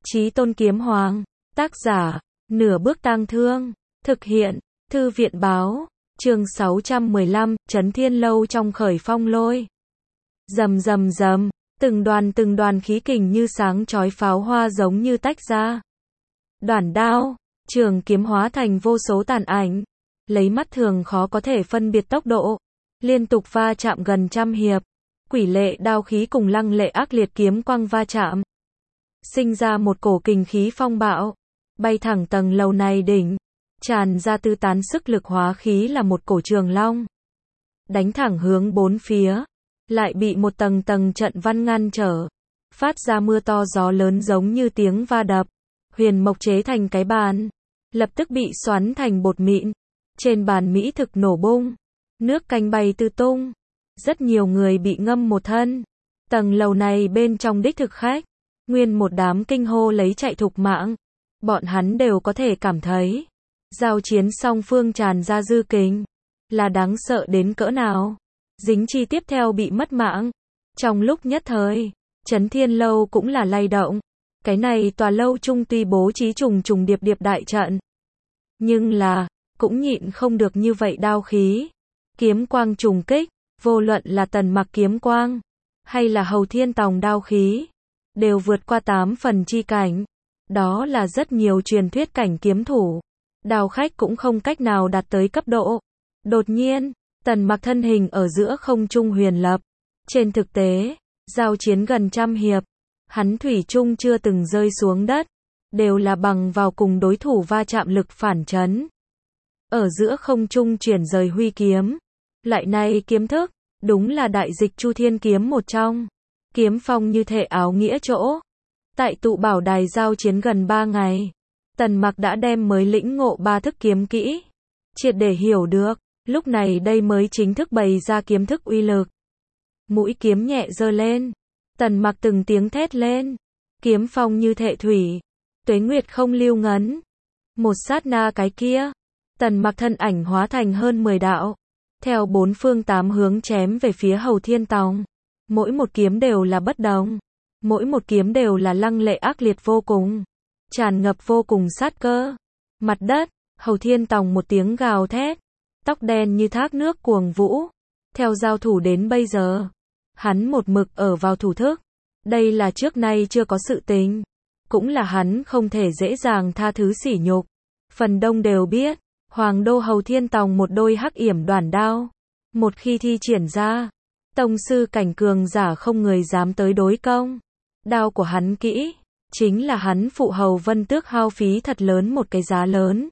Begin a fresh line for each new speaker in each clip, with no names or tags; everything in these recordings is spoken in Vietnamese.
Chí Tôn Kiếm Hoàng, tác giả, Nửa Bước Tang Thương, thực hiện, Thư viện báo, chương 615, Trấn Thiên Lâu trong khởi phong lôi. Rầm rầm rầm, từng đoàn khí kình như sáng chói pháo hoa giống như tách ra. Đoản đao, trường kiếm hóa thành vô số tàn ảnh, lấy mắt thường khó có thể phân biệt tốc độ, liên tục va chạm gần trăm hiệp, quỷ lệ đao khí cùng lăng lệ ác liệt kiếm quang va chạm, sinh ra một cổ kình khí phong bạo, bay thẳng tầng lầu này đỉnh, tràn ra tứ tán sức lực hóa khí là một cổ trường long, đánh thẳng hướng bốn phía, lại bị một tầng tầng trận văn ngăn trở, phát ra mưa to gió lớn giống như tiếng va đập, huyền mộc chế thành cái bàn, lập tức bị xoắn thành bột mịn, trên bàn mỹ thực nổ bung, nước canh bay tứ tung, rất nhiều người bị ngâm một thân, tầng lầu này bên trong đích thực khách, nguyên một đám kinh hô lấy chạy thục mạng, bọn hắn đều có thể cảm thấy, giao chiến song phương tràn ra dư kình, là đáng sợ đến cỡ nào, dính chi tiếp theo bị mất mạng, trong lúc nhất thời, Trấn Thiên Lâu cũng là lay động, cái này tòa lâu trung tuy bố trí trùng trùng điệp điệp đại trận, nhưng là, cũng nhịn không được như vậy đao khí, kiếm quang trùng kích, vô luận là Tần Mặc kiếm quang, hay là Hầu Thiên Tòng đao khí, đều vượt qua 8 phần chi cảnh, đó là rất nhiều truyền thuyết cảnh kiếm thủ, đao khách cũng không cách nào đạt tới cấp độ. Đột nhiên, Tần Mặc thân hình ở giữa không trung huyền lập, trên thực tế, giao chiến gần trăm hiệp, hắn thủy chung chưa từng rơi xuống đất, đều là bằng vào cùng đối thủ va chạm lực phản chấn. Ở giữa không trung chuyển rời huy kiếm, loại này kiếm thức, đúng là đại dịch Chu Thiên kiếm một trong, kiếm phong như thể áo nghĩa chỗ. Tại tụ bảo đài giao chiến gần 3 ngày, Tần Mặc đã đem mới lĩnh ngộ 3 thức kiếm kỹ, triệt để hiểu được, lúc này đây mới chính thức bày ra kiếm thức uy lực. Mũi kiếm nhẹ giơ lên, Tần Mặc từng tiếng thét lên, kiếm phong như thệ thủy, tuế nguyệt không lưu ngấn. Một sát na cái kia, Tần Mặc thân ảnh hóa thành hơn 10 đạo, theo bốn phương tám hướng chém về phía Hầu Thiên Tòng. Mỗi một kiếm đều là bất đồng, mỗi một kiếm đều là lăng lệ ác liệt vô cùng, tràn ngập vô cùng sát cơ. Mặt đất, Hầu Thiên Tòng một tiếng gào thét, tóc đen như thác nước cuồng vũ, theo giao thủ đến bây giờ, hắn một mực ở vào thủ thức, đây là trước nay chưa có sự tình, cũng là hắn không thể dễ dàng tha thứ sỉ nhục. Phần đông đều biết, Hoàng đô Hầu Thiên Tòng một đôi hắc yểm đoản đao, một khi thi triển ra, tông sư cảnh cường giả không người dám tới đối công. Đao của hắn kỹ, chính là hắn phụ Hầu Vân Tước hao phí thật lớn một cái giá lớn,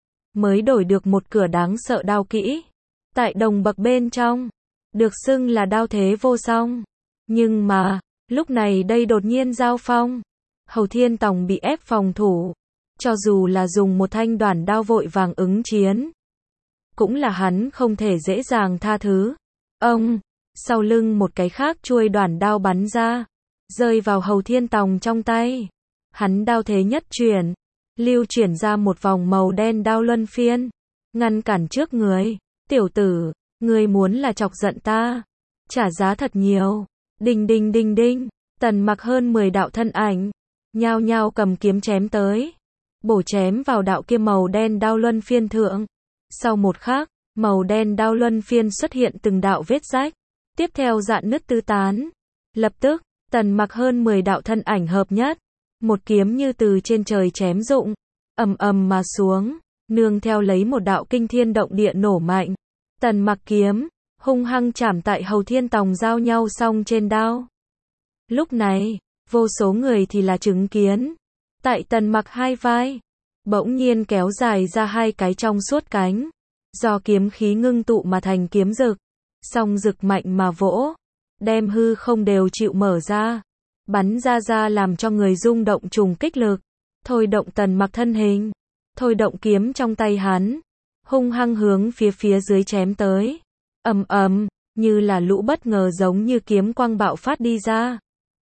mới đổi được một cửa đáng sợ đao kỹ. Tại đồng bậc bên trong, được xưng là đao thế vô song. Nhưng mà, lúc này đây đột nhiên giao phong, Hầu Thiên Tòng bị ép phòng thủ, cho dù là dùng một thanh đoản đao vội vàng ứng chiến, cũng là hắn không thể dễ dàng tha thứ. Ông, sau lưng một cái khác chuôi đoản đao bắn ra, rơi vào Hầu Thiên Tòng trong tay. Hắn đao thế nhất chuyển, lưu chuyển ra một vòng màu đen đao luân phiên, ngăn cản trước người. Tiểu tử, ngươi muốn là chọc giận ta, trả giá thật nhiều. Đinh đinh đinh đinh, Tần Mặc hơn 10 đạo thân ảnh, nhao nhao cầm kiếm chém tới, bổ chém vào đạo kia màu đen đao luân phiên thượng. Sau một khắc, màu đen đao luân phiên xuất hiện từng đạo vết rách, tiếp theo rạn nứt tứ tán. Lập tức, Tần Mặc hơn 10 đạo thân ảnh hợp nhất, một kiếm như từ trên trời chém rụng, ầm ầm mà xuống, nương theo lấy một đạo kinh thiên động địa nổ mạnh. Tần Mặc kiếm hung hăng chạm tại Hầu Thiên Tòng giao nhau song trên đao. Lúc này, vô số người thì là chứng kiến, tại Tần Mặc hai vai, bỗng nhiên kéo dài ra hai cái trong suốt cánh, do kiếm khí ngưng tụ mà thành kiếm rực, song rực mạnh mà vỗ, đem hư không đều chịu mở ra, bắn ra làm cho người rung động trùng kích lực, thôi động Tần Mặc thân hình, thôi động kiếm trong tay hắn, hung hăng hướng phía dưới chém tới. Ầm ầm, như là lũ bất ngờ giống như kiếm quang bạo phát đi ra,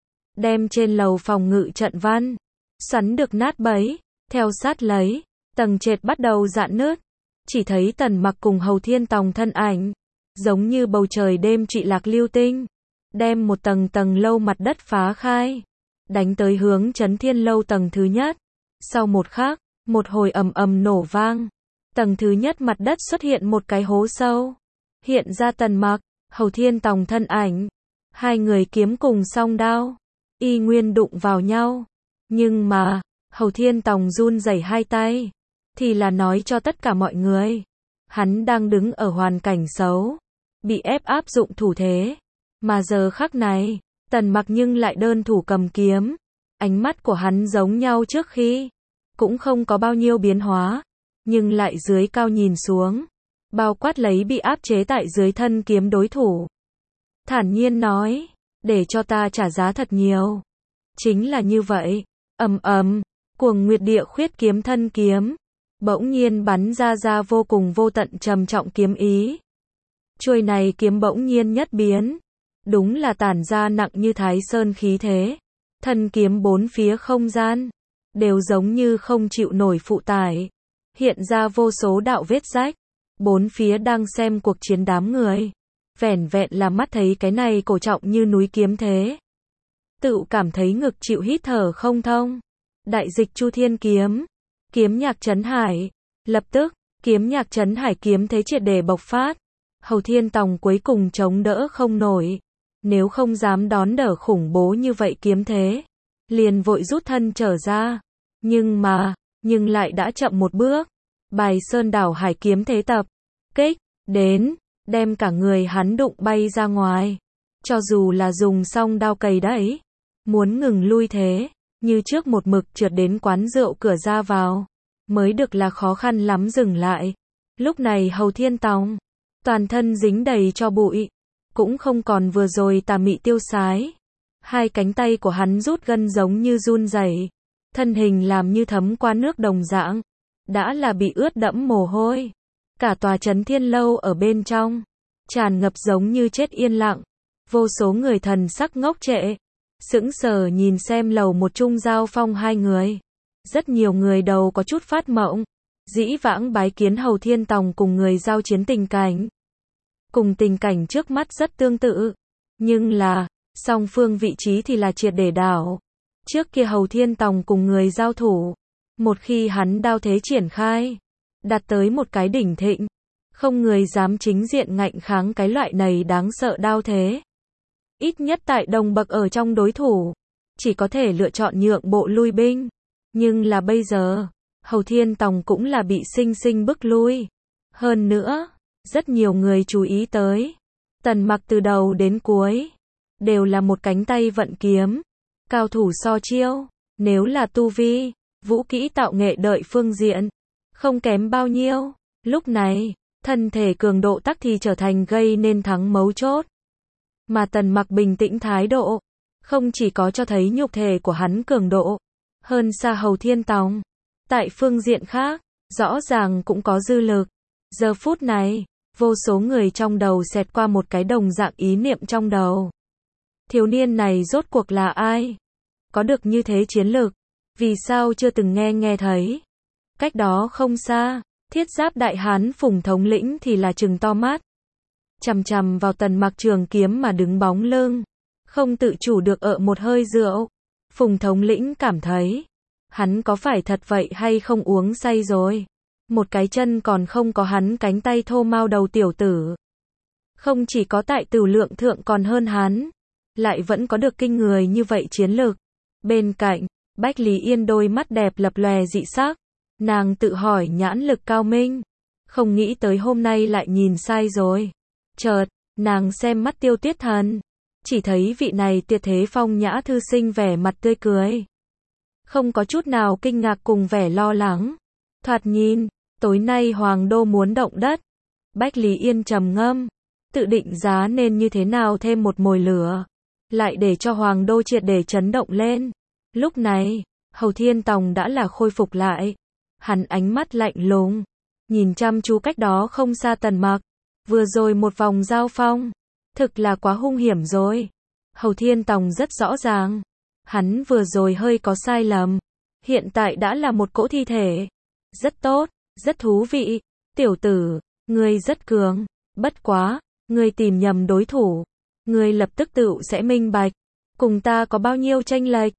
đem trên lầu phòng ngự trận văn xoắn được nát bấy. Theo sát lấy, tầng trệt bắt đầu rạn nứt, chỉ thấy Tần Mặc cùng Hầu Thiên Tòng thân ảnh, giống như bầu trời đêm trụy lạc lưu tinh, đem một tầng tầng lâu mặt đất phá khai. đánh tới hướng Chấn Thiên Lâu tầng thứ nhất. Sau một khắc, một hồi ầm ầm nổ vang. Tầng thứ nhất mặt đất xuất hiện một cái hố sâu. Hiện ra Tần Mặc, Hầu Thiên Tòng thân ảnh. Hai người kiếm cùng song đao. Y nguyên đụng vào nhau. Nhưng mà, Hầu Thiên Tòng run rẩy hai tay. Thì là nói cho tất cả mọi người. Hắn đang đứng ở hoàn cảnh xấu. Bị ép áp dụng thủ thế. Mà giờ khắc này, Tần Mặc nhưng lại đơn thủ cầm kiếm. Ánh mắt của hắn giống nhau trước khi. Cũng không có bao nhiêu biến hóa. Nhưng lại dưới cao nhìn xuống. Bao quát lấy bị áp chế tại dưới thân kiếm đối thủ. Thản nhiên nói. Để cho ta trả giá thật nhiều. Chính là như vậy. Ầm ầm. Cuồng Nguyệt Địa Khuyết kiếm thân kiếm. Bỗng nhiên bắn ra vô cùng vô tận trầm trọng kiếm ý. Chuôi này kiếm bỗng nhiên nhất biến. Đúng là tản ra nặng như Thái Sơn khí thế. Thân kiếm bốn phía không gian. Đều giống như không chịu nổi phụ tải. Hiện ra vô số đạo vết rách. Bốn phía đang xem cuộc chiến đám người. Vẻn vẹn là mắt thấy cái này cổ trọng như núi kiếm thế. Tự cảm thấy ngực chịu hít thở không thông. Đại dịch Chu Thiên kiếm. Kiếm nhạc Trấn Hải. Lập tức, kiếm nhạc Trấn Hải kiếm thế triệt để bộc phát. Hầu Thiên Tòng cuối cùng chống đỡ không nổi. Nếu không dám đón đỡ khủng bố như vậy kiếm thế. Liền vội rút thân trở ra. Nhưng lại đã chậm một bước. Bài Sơn Đảo Hải kiếm thế tập. Kích, đến, đem cả người hắn đụng bay ra ngoài. Cho dù là dùng song đao cày đẩy. Muốn ngừng lui thế. Như trước một mực trượt đến quán rượu cửa ra vào. Mới được là khó khăn lắm dừng lại. Lúc này Hầu Thiên Tòng. Toàn thân dính đầy cho bụi. Cũng không còn vừa rồi tà mị tiêu sái. Hai cánh tay của hắn rút gân giống như run rẩy. Thân hình làm như thấm qua nước đồng dạng. Đã là bị ướt đẫm mồ hôi. Cả tòa Chấn Thiên Lâu ở bên trong. Tràn ngập giống như chết yên lặng. Vô số người thần sắc ngốc trệ. Sững sờ nhìn xem lầu một chung giao phong hai người. Rất nhiều người đầu có chút phát mộng. Dĩ vãng bái kiến Hầu Thiên Tòng cùng người giao chiến tình cảnh. Cùng tình cảnh trước mắt rất tương tự. Nhưng là, song phương vị trí thì là triệt để đảo. Trước kia Hầu Thiên Tòng cùng người giao thủ. Một khi hắn đao thế triển khai. Đạt tới một cái đỉnh thịnh. Không người dám chính diện ngạnh kháng cái loại này đáng sợ đao thế. Ít nhất tại đồng bậc ở trong đối thủ. Chỉ có thể lựa chọn nhượng bộ lui binh. Nhưng là bây giờ, Hầu Thiên Tòng cũng là bị sinh sinh bức lui. Hơn nữa, rất nhiều người chú ý tới. Tần Mặc từ đầu đến cuối. Đều là một cánh tay vận kiếm. Cao thủ so chiêu. Nếu là tu vi, vũ kỹ tạo nghệ đợi phương diện. Không kém bao nhiêu. Lúc này, thân thể cường độ tắc thì trở thành gây nên thắng mấu chốt. Mà Tần Mặc bình tĩnh thái độ. Không chỉ có cho thấy nhục thể của hắn cường độ. Hơn xa Hầu Thiên Tòng. Tại phương diện khác, rõ ràng cũng có dư lực. Giờ phút này, vô số người trong đầu xẹt qua một cái đồng dạng ý niệm trong đầu. Thiếu niên này rốt cuộc là ai? Có được như thế chiến lược? Vì sao chưa từng nghe thấy? Cách đó không xa, Thiết Giáp Đại Hán Phùng thống lĩnh thì là trừng to mắt. Chằm chằm vào Tần Mặc trường kiếm mà đứng bóng lưng. Không tự chủ được một hơi rượu. Phùng thống lĩnh cảm thấy. Hắn có phải thật vậy hay không uống say rồi? Một cái chân còn không có hắn cánh tay thô mao đầu tiểu tử. Không chỉ có tại Tửu Lượng Thượng còn hơn hắn. Lại vẫn có được kinh người như vậy chiến lược. Bên cạnh, Bách Lý Yên đôi mắt đẹp lập lòe dị sắc. Nàng tự hỏi nhãn lực cao minh. Không nghĩ tới hôm nay lại nhìn sai rồi. Chợt, nàng xem mắt Tiêu Tuyết Thần. Chỉ thấy vị này tuyệt thế phong nhã thư sinh vẻ mặt tươi cười. Không có chút nào kinh ngạc cùng vẻ lo lắng. Thoạt nhìn, tối nay Hoàng đô muốn động đất. Bách Lý Yên trầm ngâm. Tự định giá nên như thế nào thêm một mồi lửa. Lại để cho Hoàng đô triệt để chấn động lên. Lúc này, Hầu Thiên Tòng đã là khôi phục lại. Hắn ánh mắt lạnh lùng. Nhìn chăm chú cách đó không xa Tần Mặc. Vừa rồi một vòng giao phong. Thực là quá hung hiểm rồi. Hầu Thiên Tòng rất rõ ràng. Hắn vừa rồi hơi có sai lầm. Hiện tại đã là một cỗ thi thể. Rất tốt, rất thú vị. Tiểu tử, ngươi rất cường. Bất quá, ngươi tìm nhầm đối thủ. Ngươi lập tức tự sẽ minh bạch. Cùng ta có bao nhiêu chênh lệch.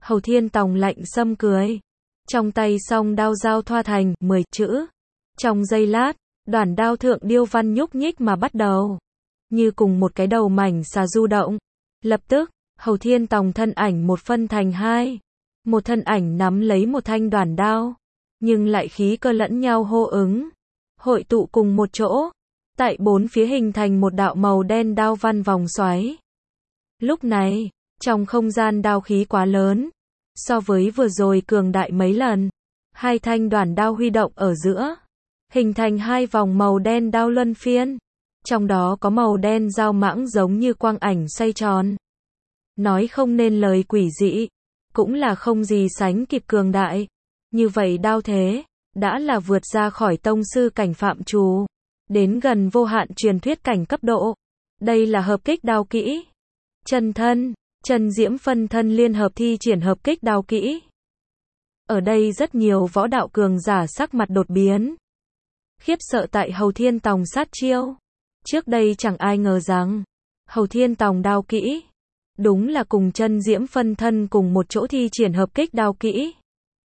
Hầu Thiên Tòng lạnh sâm cười. Trong tay song đao giao thoa thành 10 chữ. Trong giây lát, đoản đao thượng điêu văn nhúc nhích mà bắt đầu. Như cùng một cái đầu mảnh xà du động. Lập tức, Hầu Thiên Tòng thân ảnh một phân thành hai. Một thân ảnh nắm lấy một thanh đoản đao. Nhưng lại khí cơ lẫn nhau hô ứng. Hội tụ cùng một chỗ. Tại bốn phía hình thành một đạo màu đen đao văn vòng xoáy. Lúc này, trong không gian đao khí quá lớn. So với vừa rồi cường đại mấy lần. Hai thanh đoản đao huy động ở giữa. Hình thành hai vòng màu đen đao luân phiên. Trong đó có màu đen dao mãng giống như quang ảnh xoay tròn. Nói không nên lời quỷ dị. Cũng là không gì sánh kịp cường đại. Như vậy đao thế, đã là vượt ra khỏi tông sư cảnh phạm trù. Đến gần vô hạn truyền thuyết cảnh cấp độ. Đây là hợp kích đao kỹ. Chân thân, chân diễm phân thân liên hợp thi triển hợp kích đao kỹ. Ở đây rất nhiều võ đạo cường giả sắc mặt đột biến. Khiếp sợ tại Hầu Thiên Tòng sát chiêu. Trước đây chẳng ai ngờ rằng, Hầu Thiên Tòng đao kỹ. Đúng là cùng chân diễm phân thân cùng một chỗ thi triển hợp kích đao kỹ.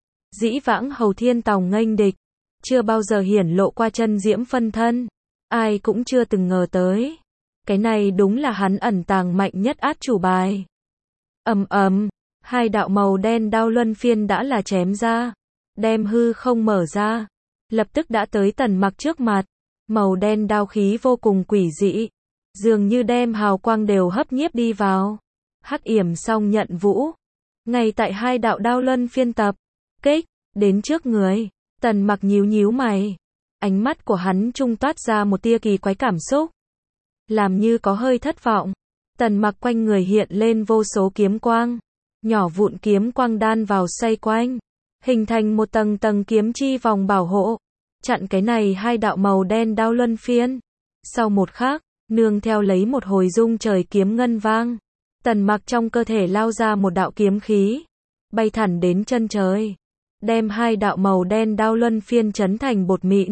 Dĩ vãng Hầu Thiên Tòng nghênh địch. Chưa bao giờ hiển lộ qua chân diễm phân thân. Ai cũng chưa từng ngờ tới. Cái này đúng là hắn ẩn tàng mạnh nhất át chủ bài. Ầm ầm, hai đạo màu đen đao luân phiên đã là chém ra. Đem hư không mở ra. Lập tức đã tới Tần Mặc trước mặt. Màu đen đao khí vô cùng quỷ dị. Dường như đem hào quang đều hấp nhiếp đi vào. Hắc yểm song nhận vũ. Ngay tại hai đạo đao luân phiên tập. Kích, đến trước người. Tần Mặc nhíu nhíu mày. Ánh mắt của hắn trung toát ra một tia kỳ quái cảm xúc. Làm như có hơi thất vọng. Tần Mặc quanh người hiện lên vô số kiếm quang. Nhỏ vụn kiếm quang đan vào xoay quanh. Hình thành một tầng tầng kiếm chi vòng bảo hộ. Chặn cái này hai đạo màu đen đao luân phiên. Sau một khắc, nương theo lấy một hồi rung trời kiếm ngân vang. Tần Mặc trong cơ thể lao ra một đạo kiếm khí. Bay thẳng đến chân trời. Đem hai đạo màu đen đao luân phiên chấn thành bột mịn.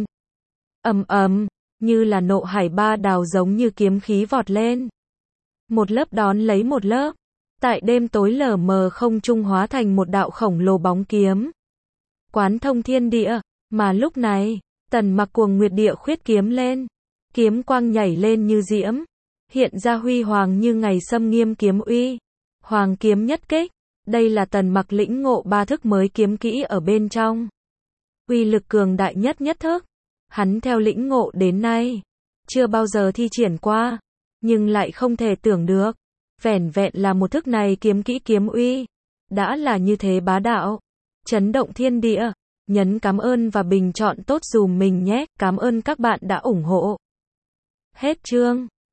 Ầm ầm, như là nộ hải ba đào giống như kiếm khí vọt lên. Một lớp đón lấy một lớp. Tại đêm tối lờ mờ không trung hóa thành một đạo khổng lồ bóng kiếm. Quán thông thiên địa, mà lúc này, Tần Mặc cuồng nguyệt địa khuyết kiếm lên. Kiếm quang nhảy lên như diễm. Hiện ra huy hoàng như ngày xâm nghiêm kiếm uy. Hoàng kiếm nhất kích. Đây là Tần Mặc lĩnh ngộ ba thức mới kiếm kỹ ở bên trong. Uy lực cường đại nhất nhất thức. Hắn theo lĩnh ngộ đến nay. Chưa bao giờ thi triển qua. Nhưng lại không thể tưởng được. Vẻn vẹn là một thức này kiếm kỹ kiếm uy. Đã là như thế bá đạo. Chấn động thiên địa. Nhấn cảm ơn và bình chọn tốt dùm mình nhé. Cảm ơn các bạn đã ủng hộ. Hết chương.